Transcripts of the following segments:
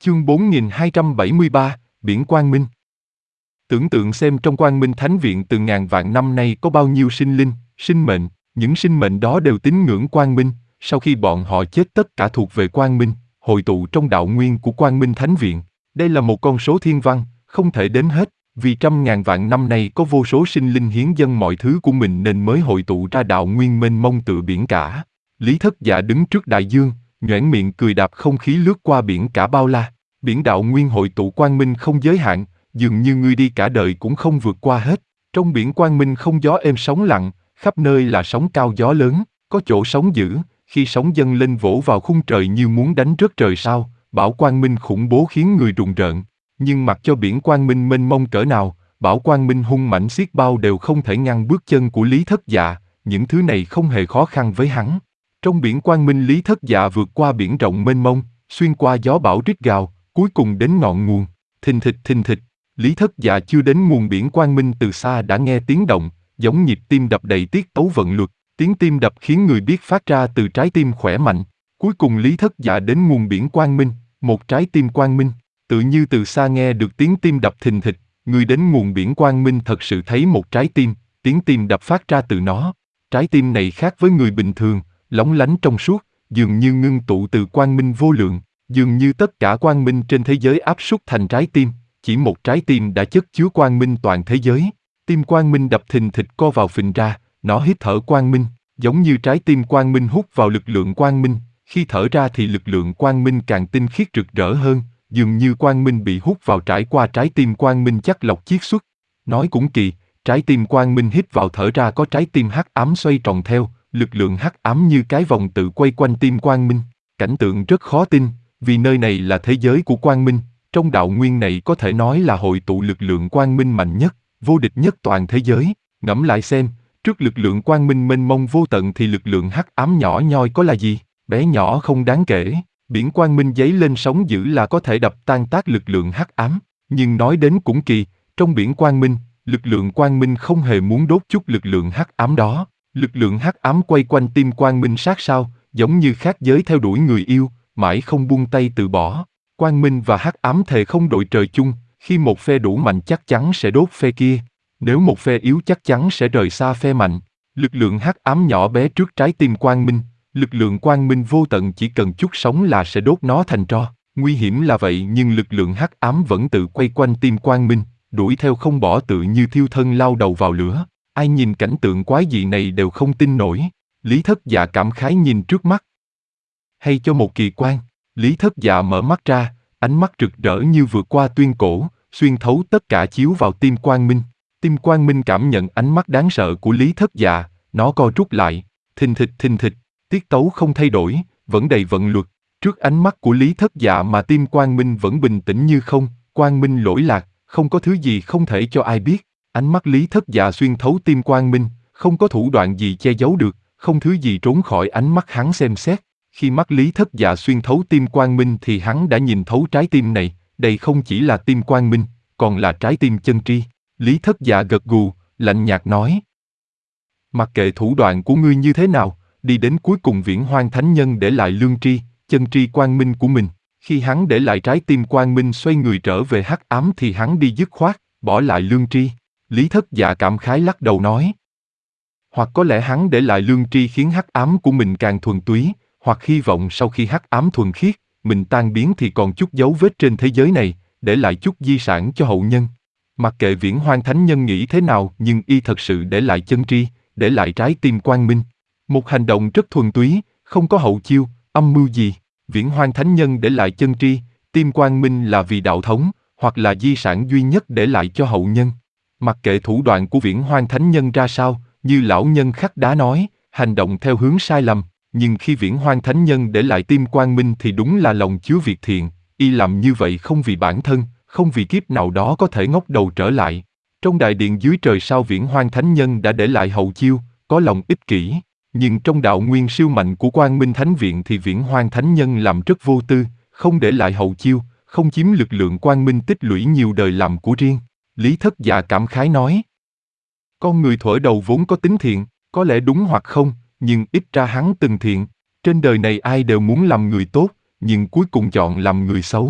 Chương 4273, Biển Quang Minh. Tưởng tượng xem trong Quang Minh Thánh Viện từ ngàn vạn năm nay có bao nhiêu sinh linh, sinh mệnh, những sinh mệnh đó đều tín ngưỡng Quang Minh, sau khi bọn họ chết tất cả thuộc về Quang Minh, hội tụ trong đạo nguyên của Quang Minh Thánh Viện. Đây là một con số thiên văn, không thể đếm hết, vì trăm ngàn vạn năm nay có vô số sinh linh hiến dâng mọi thứ của mình nên mới hội tụ ra đạo nguyên mênh mông tựa biển cả. Lý Thất Dạ đứng trước đại dương, nhoẻn miệng cười đạp không khí lướt qua biển cả bao la. Biển đạo nguyên hội tụ quang minh không giới hạn, dường như ngươi đi cả đời cũng không vượt qua hết. Trong biển quang minh không gió êm sóng lặng, khắp nơi là sóng cao gió lớn, có chỗ sóng dữ, khi sóng dâng lên vỗ vào khung trời như muốn đánh rớt trời sao, bão quang minh khủng bố khiến người rùng rợn. Nhưng mặc cho biển quang minh mênh mông cỡ nào, bão quang minh hung mãnh xiết bao đều không thể ngăn bước chân của Lý Thất Dạ, những thứ này không hề khó khăn với hắn. Trong biển quang minh Lý Thất Dạ vượt qua biển rộng mênh mông, xuyên qua gió bão rít gào, cuối cùng đến ngọn nguồn. Thình thịch, Lý Thất Dạ chưa đến nguồn biển quang minh từ xa đã nghe tiếng động, giống nhịp tim đập đầy tiết tấu vận luật, tiếng tim đập khiến người biết phát ra từ trái tim khỏe mạnh. Cuối cùng Lý Thất Dạ đến nguồn biển quang minh, một trái tim quang minh, tự như từ xa nghe được tiếng tim đập thình thịch, người đến nguồn biển quang minh thật sự thấy một trái tim, tiếng tim đập phát ra từ nó. Trái tim này khác với người bình thường, lóng lánh trong suốt, dường như ngưng tụ từ quang minh vô lượng, dường như tất cả quang minh trên thế giới áp suất thành trái tim, chỉ một trái tim đã chất chứa quang minh toàn thế giới. Tim quang minh đập thình thịch co vào phình ra, nó hít thở quang minh, giống như trái tim quang minh hút vào lực lượng quang minh, khi thở ra thì lực lượng quang minh càng tinh khiết rực rỡ hơn, dường như quang minh bị hút vào trải qua trái tim quang minh chắc lọc chiết xuất. Nói cũng kỳ, trái tim quang minh hít vào thở ra có trái tim hắc ám xoay tròn theo, lực lượng hắc ám như cái vòng tự quay quanh tim quang minh. Cảnh tượng rất khó tin, vì nơi này là thế giới của quang minh, trong đạo nguyên này có thể nói là hội tụ lực lượng quang minh mạnh nhất, vô địch nhất toàn thế giới. Ngẫm lại xem, trước lực lượng quang minh mênh mông vô tận thì lực lượng hắc ám nhỏ nhoi có là gì, bé nhỏ không đáng kể. Biển quang minh dấy lên sóng dữ là có thể đập tan tác lực lượng hắc ám, nhưng nói đến cũng kỳ, trong biển quang minh, lực lượng quang minh không hề muốn đốt chút lực lượng hắc ám đó. Lực lượng hắc ám quay quanh tim quang minh sát sao, giống như khác giới theo đuổi người yêu, mãi không buông tay từ bỏ. Quang minh và hắc ám thề không đội trời chung, khi một phe đủ mạnh chắc chắn sẽ đốt phe kia, nếu một phe yếu chắc chắn sẽ rời xa phe mạnh. Lực lượng hắc ám nhỏ bé trước trái tim quang minh, lực lượng quang minh vô tận chỉ cần chút sóng là sẽ đốt nó thành tro. Nguy hiểm là vậy nhưng lực lượng hắc ám vẫn tự quay quanh tim quang minh, đuổi theo không bỏ tự như thiêu thân lao đầu vào lửa. Ai nhìn cảnh tượng quái dị này đều không tin nổi. Lý Thất Dạ cảm khái nhìn trước mắt. Hay cho một kỳ quan, Lý Thất Dạ mở mắt ra, ánh mắt rực rỡ như vượt qua tuyên cổ, xuyên thấu tất cả chiếu vào tim quang minh. Tim quang minh cảm nhận ánh mắt đáng sợ của Lý Thất Dạ, nó co rút lại, thình thịch, tiết tấu không thay đổi, vẫn đầy vận luật. Trước ánh mắt của Lý Thất Dạ mà tim quang minh vẫn bình tĩnh như không, quang minh lỗi lạc, không có thứ gì không thể cho ai biết. Ánh mắt Lý Thất Dạ xuyên thấu tim quang minh, không có thủ đoạn gì che giấu được, không thứ gì trốn khỏi ánh mắt hắn xem xét. Khi mắt Lý Thất Dạ xuyên thấu tim quang minh thì hắn đã nhìn thấu trái tim này, đây không chỉ là tim quang minh, còn là trái tim chân tri. Lý Thất Dạ gật gù, lạnh nhạt nói. Mặc kệ thủ đoạn của ngươi như thế nào, đi đến cuối cùng Viễn Hoang Thánh Nhân để lại lương tri, chân tri quang minh của mình. Khi hắn để lại trái tim quang minh xoay người trở về hắc ám thì hắn đi dứt khoát, bỏ lại lương tri. Lý Thất Dạ cảm khái lắc đầu nói. Hoặc có lẽ hắn để lại lương tri khiến hắc ám của mình càng thuần túy, hoặc hy vọng sau khi hắc ám thuần khiết, mình tan biến thì còn chút dấu vết trên thế giới này, để lại chút di sản cho hậu nhân. Mặc kệ Viễn Hoang Thánh Nhân nghĩ thế nào nhưng y thật sự để lại chân tri, để lại trái tim quang minh. Một hành động rất thuần túy, không có hậu chiêu, âm mưu gì. Viễn Hoang Thánh Nhân để lại chân tri, tim quang minh là vì đạo thống, hoặc là di sản duy nhất để lại cho hậu nhân. Mặc kệ thủ đoạn của Viễn Hoang Thánh Nhân ra sao, như lão nhân khắc đá nói, hành động theo hướng sai lầm, nhưng khi Viễn Hoang Thánh Nhân để lại tim quang minh thì đúng là lòng chứa việc thiện, y làm như vậy không vì bản thân, không vì kiếp nào đó có thể ngóc đầu trở lại. Trong đại điện dưới trời sao Viễn Hoang Thánh Nhân đã để lại hậu chiêu, có lòng ích kỷ, nhưng trong đạo nguyên siêu mạnh của Quang Minh Thánh Viện thì Viễn Hoang Thánh Nhân làm rất vô tư, không để lại hậu chiêu, không chiếm lực lượng quang minh tích lũy nhiều đời làm của riêng. Lý Thất Dạ cảm khái nói. Con người thuở đầu vốn có tính thiện, có lẽ đúng hoặc không, nhưng ít ra hắn từng thiện. Trên đời này ai đều muốn làm người tốt, nhưng cuối cùng chọn làm người xấu.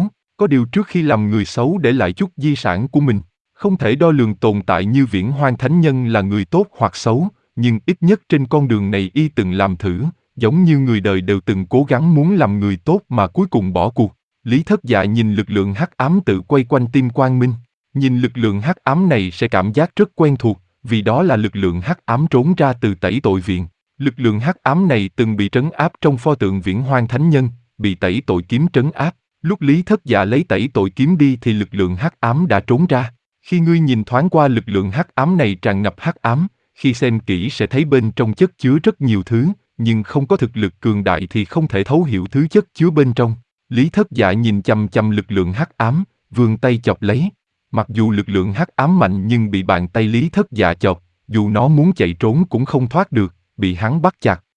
có điều trước khi làm người xấu để lại chút di sản của mình. Không thể đo lường tồn tại như Viễn Hoang Thánh Nhân là người tốt hoặc xấu, nhưng ít nhất trên con đường này y từng làm thử, giống như người đời đều từng cố gắng muốn làm người tốt mà cuối cùng bỏ cuộc. Lý Thất Dạ nhìn lực lượng hắc ám tự quay quanh tim Quang Minh. Nhìn lực lượng hắc ám này sẽ cảm giác rất quen thuộc, vì đó là lực lượng hắc ám trốn ra từ Tẩy Tội Viện. Lực lượng hắc ám này từng bị trấn áp trong pho tượng Viễn Hoang Thánh Nhân, bị Tẩy Tội Kiếm trấn áp. Lúc Lý Thất Dạ lấy Tẩy Tội Kiếm đi thì lực lượng hắc ám đã trốn ra. Khi ngươi nhìn thoáng qua lực lượng hắc ám này tràn ngập hắc ám, khi xem kỹ sẽ thấy bên trong chất chứa rất nhiều thứ, nhưng không có thực lực cường đại thì không thể thấu hiểu thứ chất chứa bên trong. Lý Thất Dạ nhìn chằm chằm lực lượng hắc ám, vươn tay chọc lấy. Mặc dù lực lượng hắc ám mạnh nhưng bị bàn tay Lý Thất Dạ chọc, dù nó muốn chạy trốn cũng không thoát được, bị hắn bắt chặt.